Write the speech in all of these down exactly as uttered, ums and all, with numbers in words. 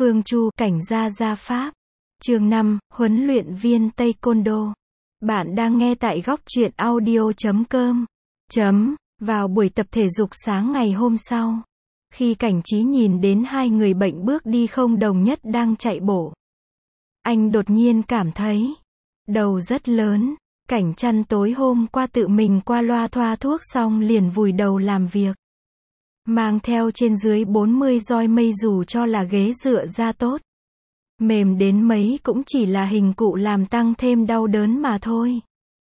Phương Chu, cảnh gia gia pháp. Chương năm, huấn luyện viên Taekwondo. Bạn đang nghe tại góc truyện audio chấm com. Chấm, vào buổi tập thể dục sáng ngày hôm sau, khi Cảnh Trí nhìn đến hai người bệnh bước đi không đồng nhất đang chạy bộ, anh đột nhiên cảm thấy đầu rất lớn. Cảnh Chăn tối hôm qua tự mình qua loa thoa thuốc xong liền vùi đầu làm việc, mang theo trên dưới bốn mươi roi mây, dù cho là ghế dựa da tốt, mềm đến mấy cũng chỉ là hình cụ làm tăng thêm đau đớn mà thôi.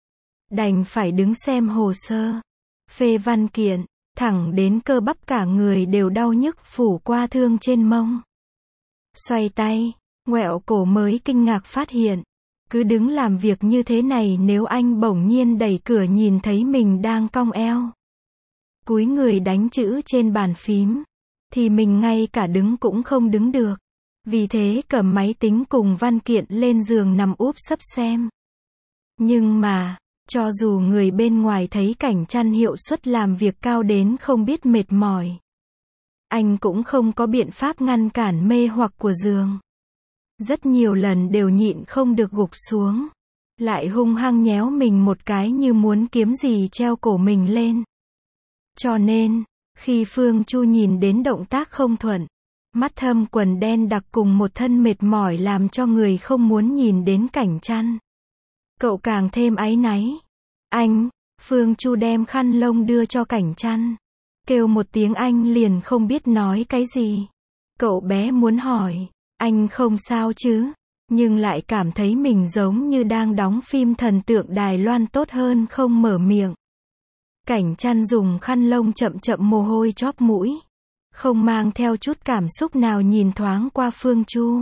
Đành phải đứng xem hồ sơ, phê văn kiện, thẳng đến cơ bắp cả người đều đau nhức phủ qua thương trên mông. Xoay tay, ngoẹo cổ mới kinh ngạc phát hiện, cứ đứng làm việc như thế này nếu anh bỗng nhiên đẩy cửa nhìn thấy mình đang cong eo, cúi người đánh chữ trên bàn phím, thì mình ngay cả đứng cũng không đứng được. Vì thế cầm máy tính cùng văn kiện lên giường nằm úp sấp xem. Nhưng mà, cho dù người bên ngoài thấy Cảnh Chăn hiệu suất làm việc cao đến không biết mệt mỏi, anh cũng không có biện pháp ngăn cản mê hoặc của giường. Rất nhiều lần đều nhịn không được gục xuống, lại hung hăng nhéo mình một cái như muốn kiếm gì treo cổ mình lên. Cho nên, khi Phương Chu nhìn đến động tác không thuận, mắt thâm quần đen đặc cùng một thân mệt mỏi làm cho người không muốn nhìn đến Cảnh Chăn, cậu càng thêm áy náy. Anh, Phương Chu đem khăn lông đưa cho Cảnh Chăn, kêu một tiếng anh liền không biết nói cái gì. Cậu bé muốn hỏi, anh không sao chứ, nhưng lại cảm thấy mình giống như đang đóng phim thần tượng Đài Loan, tốt hơn không mở miệng. Cảnh Chăn dùng khăn lông chậm chậm mồ hôi chóp mũi, không mang theo chút cảm xúc nào nhìn thoáng qua Phương Chu,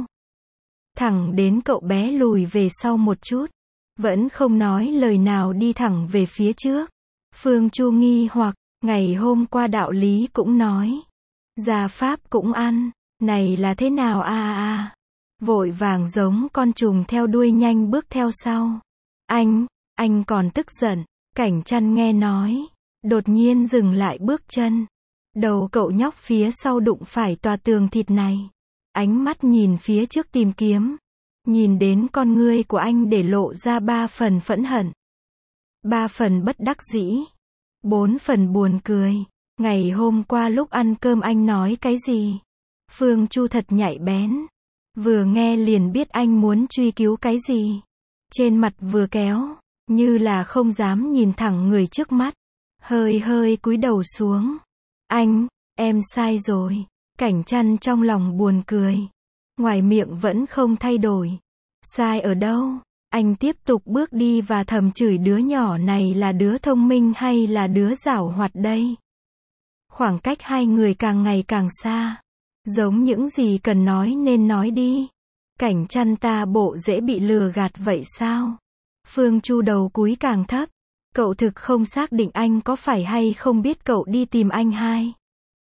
thẳng đến cậu bé lùi về sau một chút, vẫn không nói lời nào đi thẳng về phía trước. Phương Chu nghi hoặc, ngày hôm qua đạo lý cũng nói, gia pháp cũng ăn, này là thế nào a à, à. Vội vàng giống con trùng theo đuôi nhanh bước theo sau. Anh, anh còn tức giận. Cảnh Chăn nghe nói, đột nhiên dừng lại bước chân. Đầu cậu nhóc phía sau đụng phải tòa tường thịt này, ánh mắt nhìn phía trước tìm kiếm, nhìn đến con ngươi của anh để lộ ra ba phần phẫn hận, ba phần bất đắc dĩ, bốn phần buồn cười. Ngày hôm qua lúc ăn cơm anh nói cái gì? Phương Chu thật nhạy bén, vừa nghe liền biết anh muốn truy cứu cái gì. Trên mặt vừa kéo, như là không dám nhìn thẳng người trước mắt, hơi hơi cúi đầu xuống. Anh, em sai rồi. Cảnh Chăn trong lòng buồn cười, ngoài miệng vẫn không thay đổi. Sai ở đâu? Anh tiếp tục bước đi và thầm chửi đứa nhỏ này là đứa thông minh hay là đứa giảo hoạt đây. Khoảng cách hai người càng ngày càng xa, giống những gì cần nói nên nói đi. Cảnh Chăn ta bộ dễ bị lừa gạt vậy sao? Phương Chu đầu cúi càng thấp, cậu thực không xác định anh có phải hay không biết cậu đi tìm anh hai.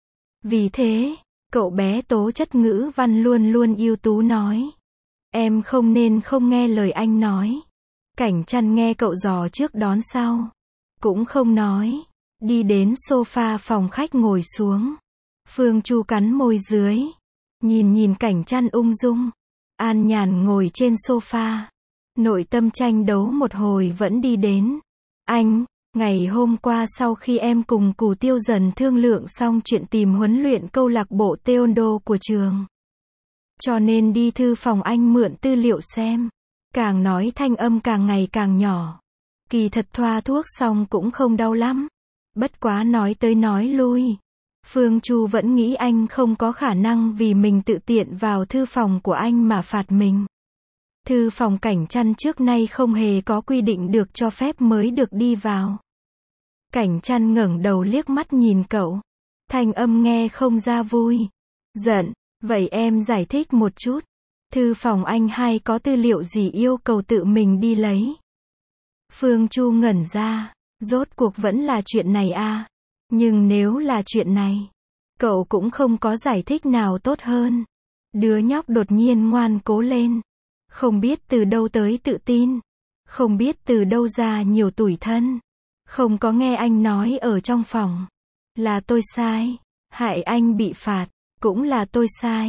Vì thế, cậu bé tố chất ngữ văn luôn luôn ưu tú nói, em không nên không nghe lời anh nói. Cảnh Chăn nghe cậu dò trước đón sau, cũng không nói, đi đến sofa phòng khách ngồi xuống. Phương Chu cắn môi dưới, nhìn nhìn Cảnh Chăn ung dung, an nhàn ngồi trên sofa, nội tâm tranh đấu một hồi vẫn đi đến. Anh, ngày hôm qua sau khi em cùng Cù Tiêu Dần thương lượng xong chuyện tìm huấn luyện câu lạc bộ Taekwondo của trường, cho nên đi thư phòng anh mượn tư liệu xem. Càng nói thanh âm càng ngày càng nhỏ. Kỳ thật thoa thuốc xong cũng không đau lắm. Bất quá nói tới nói lui, Phương Chu vẫn nghĩ anh không có khả năng vì mình tự tiện vào thư phòng của anh mà phạt mình. Thư phòng Cảnh Chăn trước nay không hề có quy định được cho phép mới được đi vào. Cảnh Chăn ngẩng đầu liếc mắt nhìn cậu, thanh âm nghe không ra vui, giận. Vậy em giải thích một chút, thư phòng anh hai có tư liệu gì yêu cầu tự mình đi lấy? Phương Chu ngẩn ra, rốt cuộc vẫn là chuyện này à? Nhưng nếu là chuyện này, cậu cũng không có giải thích nào tốt hơn. Đứa nhóc đột nhiên ngoan cố lên, không biết từ đâu tới tự tin, không biết từ đâu ra nhiều tủi thân. Không có nghe anh nói ở trong phòng, là tôi sai, hại anh bị phạt, cũng là tôi sai.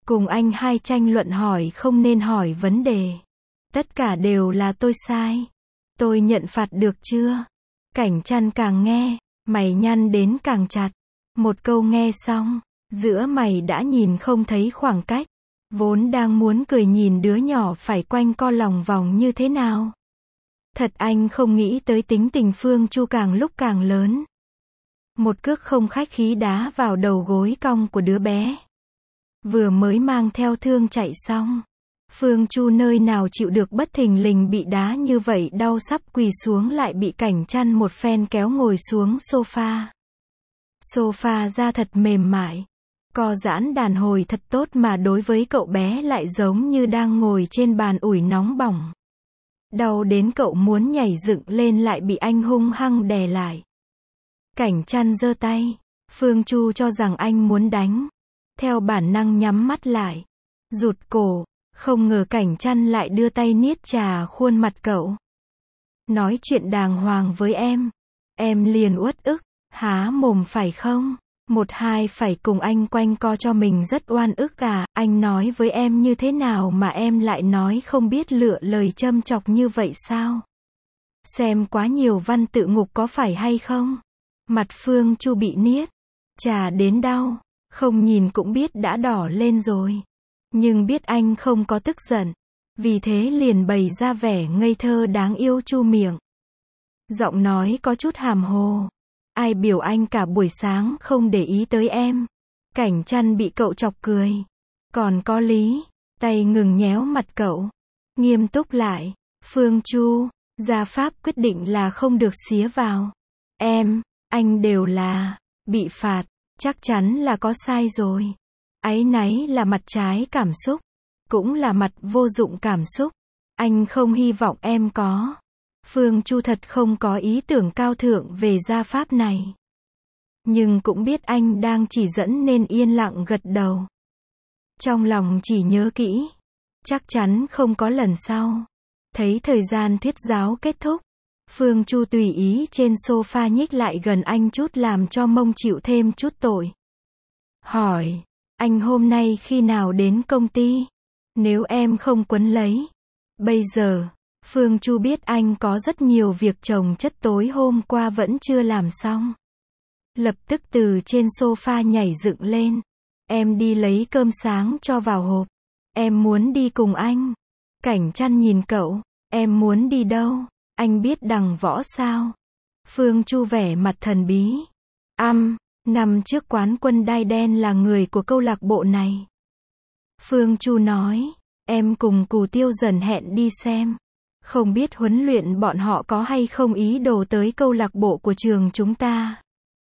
Cùng anh hai tranh luận hỏi không nên hỏi vấn đề. Tất cả đều là tôi sai. Tôi nhận phạt được chưa? Cảnh Chăn càng nghe, mày nhăn đến càng chặt. Một câu nghe xong, giữa mày đã nhìn không thấy khoảng cách. Vốn đang muốn cười nhìn đứa nhỏ phải quanh co lòng vòng như thế nào. Thật anh không nghĩ tới tính tình Phương Chu càng lúc càng lớn. Một cước không khách khí đá vào đầu gối cong của đứa bé. Vừa mới mang theo thương chạy xong. Phương Chu nơi nào chịu được bất thình lình bị đá như vậy, đau sắp quỳ xuống lại bị Cảnh Chăn một phen kéo ngồi xuống sofa. Sofa da thật mềm mại. Co giãn đàn hồi thật tốt mà đối với cậu bé lại giống như đang ngồi trên bàn ủi nóng bỏng. Đau đến cậu muốn nhảy dựng lên lại bị anh hung hăng đè lại. Cảnh Chăn giơ tay. Phương Chu cho rằng anh muốn đánh. Theo bản năng nhắm mắt lại. Rụt cổ. Không ngờ Cảnh Chăn lại đưa tay niết chà khuôn mặt cậu. Nói chuyện đàng hoàng với em. Em liền uất ức. Há mồm phải không? Một hai phải cùng anh quanh co cho mình rất oan ức à? Anh nói với em như thế nào mà em lại nói không biết lựa lời châm chọc như vậy sao? Xem quá nhiều văn tự ngục có phải hay không? Mặt Phương Chu bị niết chà đến đau. Không nhìn cũng biết đã đỏ lên rồi. Nhưng biết anh không có tức giận. Vì thế liền bày ra vẻ ngây thơ đáng yêu chu miệng. Giọng nói có chút hàm hồ. Ai biểu anh cả buổi sáng không để ý tới em. Cảnh Chăn bị cậu chọc cười. Còn có lý. Tay ngừng nhéo mặt cậu. Nghiêm túc lại. Phương Chu, gia pháp quyết định là không được xía vào. Em, anh đều là bị phạt. Chắc chắn là có sai rồi. Áy náy là mặt trái cảm xúc. Cũng là mặt vô dụng cảm xúc. Anh không hy vọng em có. Phương Chu thật không có ý tưởng cao thượng về gia pháp này. Nhưng cũng biết anh đang chỉ dẫn nên yên lặng gật đầu. Trong lòng chỉ nhớ kỹ. Chắc chắn không có lần sau. Thấy thời gian thuyết giáo kết thúc. Phương Chu tùy ý trên sofa nhích lại gần anh chút làm cho mông chịu thêm chút tội. Hỏi, anh hôm nay khi nào đến công ty? Nếu em không quấn lấy. Bây giờ, Phương Chu biết anh có rất nhiều việc chồng chất tối hôm qua vẫn chưa làm xong. Lập tức từ trên sofa nhảy dựng lên. Em đi lấy cơm sáng cho vào hộp. Em muốn đi cùng anh. Cảnh Chăn nhìn cậu. Em muốn đi đâu? Anh biết đằng võ sao? Phương Chu vẻ mặt thần bí. Âm, năm trước quán quân đai đen là người của câu lạc bộ này. Phương Chu nói. Em cùng Cù Tiêu Dần hẹn đi xem. Không biết huấn luyện bọn họ có hay không ý đồ tới câu lạc bộ của trường chúng ta.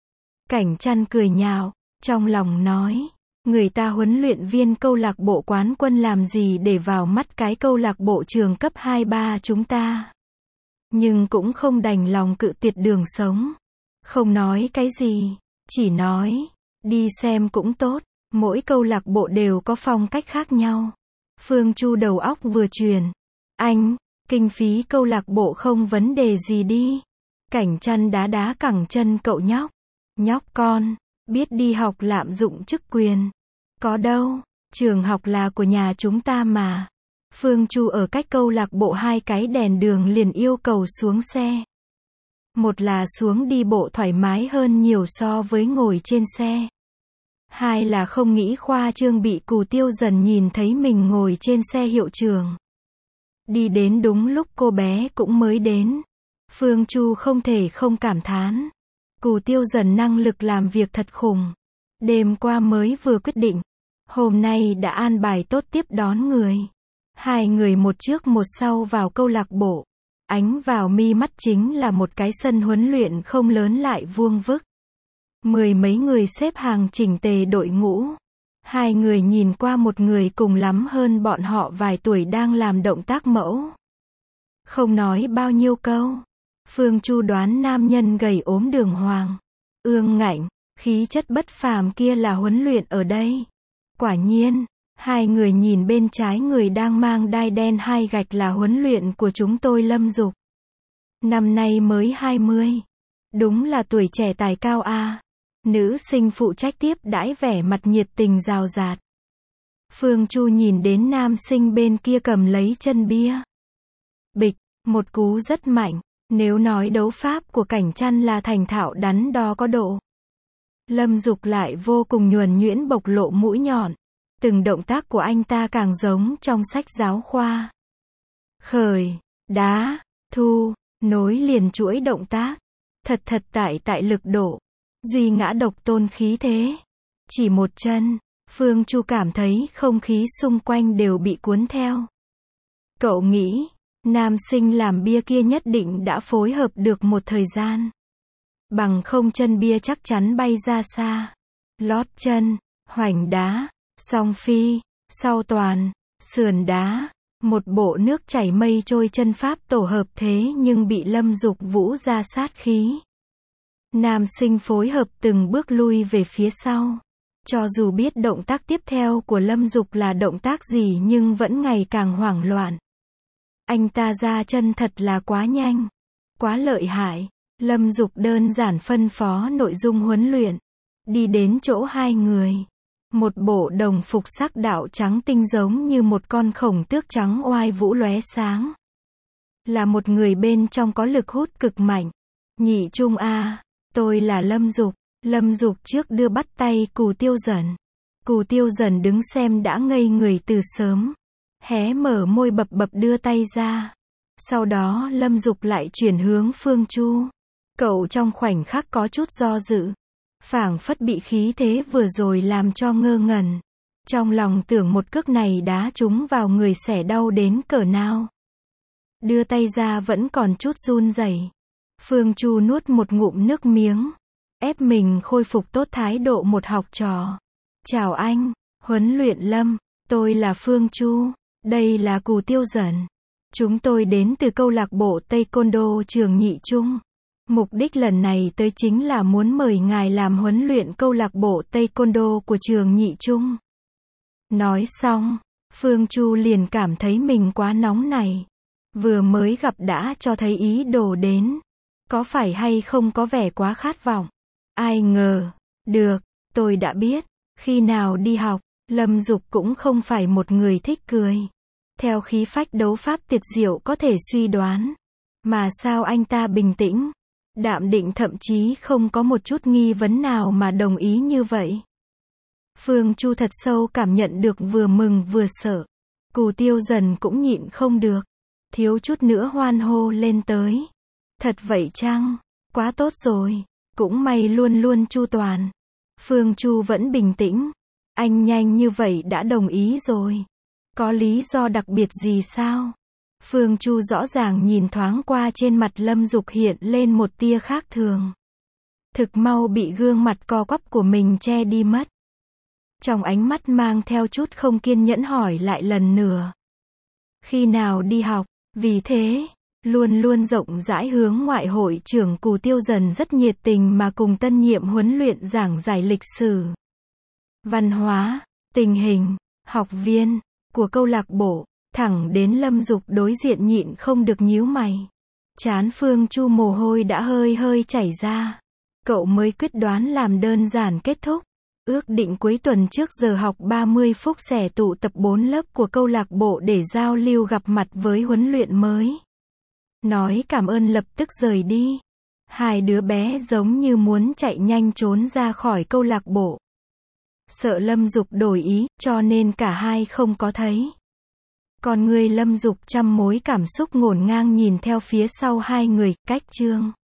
Cảnh Chăn cười nhạo, trong lòng nói. Người ta huấn luyện viên câu lạc bộ quán quân làm gì để vào mắt cái câu lạc bộ trường cấp hai ba chúng ta. Nhưng cũng không đành lòng cự tuyệt đường sống. Không nói cái gì, chỉ nói, đi xem cũng tốt, mỗi câu lạc bộ đều có phong cách khác nhau. Phương Chu đầu óc vừa truyền. Anh, kinh phí câu lạc bộ không vấn đề gì đi. Cảnh Chăn đá đá cẳng chân cậu nhóc. Nhóc con, biết đi học lạm dụng chức quyền. Có đâu, trường học là của nhà chúng ta mà. Phương Chu ở cách câu lạc bộ hai cái đèn đường liền yêu cầu xuống xe. Một là xuống đi bộ thoải mái hơn nhiều so với ngồi trên xe. Hai là không nghĩ khoa trương bị Cù Tiêu Dần nhìn thấy mình ngồi trên xe hiệu trường. Đi đến đúng lúc cô bé cũng mới đến. Phương Chu không thể không cảm thán. Cù Tiêu Dần năng lực làm việc thật khủng. Đêm qua mới vừa quyết định. Hôm nay đã an bài tốt tiếp đón người. Hai người một trước một sau vào câu lạc bộ. Ánh vào mi mắt chính là một cái sân huấn luyện không lớn lại vuông vức. Mười mấy người xếp hàng chỉnh tề đội ngũ. Hai người nhìn qua một người cùng lắm hơn bọn họ vài tuổi đang làm động tác mẫu. Không nói bao nhiêu câu. Phương Chu đoán nam nhân gầy ốm đường hoàng. Ương ngạnh, khí chất bất phàm kia là huấn luyện ở đây. Quả nhiên, hai người nhìn bên trái người đang mang đai đen hai gạch là huấn luyện của chúng tôi Lâm Dục. Năm nay mới hai mươi. Đúng là tuổi trẻ tài cao a. Nữ sinh phụ trách tiếp đãi vẻ mặt nhiệt tình rào rạt. Phương Chu nhìn đến nam sinh bên kia cầm lấy chân bia. Bịch, một cú rất mạnh. Nếu nói đấu pháp của Cảnh Trăn là thành thạo đắn đo có độ, Lâm Dục lại vô cùng nhuần nhuyễn bộc lộ mũi nhọn. Từng động tác của anh ta càng giống trong sách giáo khoa. Khởi, đá, thu, nối liền chuỗi động tác. Thật thật tại tại lực độ. Duy ngã độc tôn khí thế. Chỉ một chân, Phương Chu cảm thấy không khí xung quanh đều bị cuốn theo. Cậu nghĩ, nam sinh làm bia kia nhất định đã phối hợp được một thời gian. Bằng không chân bia chắc chắn bay ra xa. Lót chân, hoành đá, song phi, sau toàn, sườn đá. Một bộ nước chảy mây trôi chân pháp tổ hợp thế nhưng bị Lâm Dục vũ ra sát khí. Nam sinh phối hợp từng bước lui về phía sau. Cho dù biết động tác tiếp theo của Lâm Dục là động tác gì nhưng vẫn ngày càng hoảng loạn. Anh ta ra chân thật là quá nhanh, quá lợi hại. Lâm Dục đơn giản phân phó nội dung huấn luyện. Đi đến chỗ hai người. Một bộ đồng phục sắc đạo trắng tinh giống như một con khổng tước trắng oai vũ lóe sáng. Là một người bên trong có lực hút cực mạnh. Nhị Trung a, tôi là Lâm Dục. Lâm Dục trước đưa bắt tay Cù Tiêu Dần. Cù Tiêu Dần đứng xem đã ngây người từ sớm. Hé mở môi bập bập đưa tay ra. Sau đó Lâm Dục lại chuyển hướng Phương Chu. Cậu trong khoảnh khắc có chút do dự. Phảng phất bị khí thế vừa rồi làm cho ngơ ngẩn. Trong lòng tưởng một cước này đá trúng vào người sẽ đau đến cỡ nào. Đưa tay ra vẫn còn chút run rẩy. Phương Chu nuốt một ngụm nước miếng. Ép mình khôi phục tốt thái độ một học trò. Chào anh, huấn luyện Lâm, tôi là Phương Chu, đây là Cù Tiêu Dần. Chúng tôi đến từ câu lạc bộ Taekwondo trường Nhị Trung. Mục đích lần này tới chính là muốn mời ngài làm huấn luyện câu lạc bộ Taekwondo của trường Nhị Trung. Nói xong, Phương Chu liền cảm thấy mình quá nóng này. Vừa mới gặp đã cho thấy ý đồ đến. Có phải hay không có vẻ quá khát vọng. Ai ngờ, được, tôi đã biết, khi nào đi học, Lâm Dục cũng không phải một người thích cười. Theo khí phách đấu pháp tuyệt diệu có thể suy đoán. Mà sao anh ta bình tĩnh, đạm định thậm chí không có một chút nghi vấn nào mà đồng ý như vậy. Phương Chu thật sâu cảm nhận được vừa mừng vừa sợ. Cù Tiêu Dần cũng nhịn không được. Thiếu chút nữa hoan hô lên tới. Thật vậy chăng? Quá tốt rồi. Cũng may luôn luôn chu toàn. Phương Chu vẫn bình tĩnh. Anh nhanh như vậy đã đồng ý rồi. Có lý do đặc biệt gì sao? Phương Chu rõ ràng nhìn thoáng qua trên mặt Lâm Dục hiện lên một tia khác thường. Thực mau bị gương mặt co quắp của mình che đi mất. Trong ánh mắt mang theo chút không kiên nhẫn hỏi lại lần nữa. Khi nào đi học? Vì thế, luôn luôn rộng rãi hướng ngoại hội trưởng Cù Tiêu Dần rất nhiệt tình mà cùng tân nhiệm huấn luyện giảng giải lịch sử, văn hóa, tình hình, học viên của câu lạc bộ, thẳng đến Lâm Dục đối diện nhịn không được nhíu mày. Trán Phương Chu mồ hôi đã hơi hơi chảy ra. Cậu mới quyết đoán làm đơn giản kết thúc. Ước định cuối tuần trước giờ học ba mươi phút sẽ tụ tập bốn lớp của câu lạc bộ để giao lưu gặp mặt với huấn luyện mới. Nói cảm ơn lập tức rời đi. Hai đứa bé giống như muốn chạy nhanh trốn ra khỏi câu lạc bộ. Sợ Lâm Dục đổi ý, cho nên cả hai không có thấy. Còn người Lâm Dục trăm mối cảm xúc ngổn ngang nhìn theo phía sau hai người, cách chương.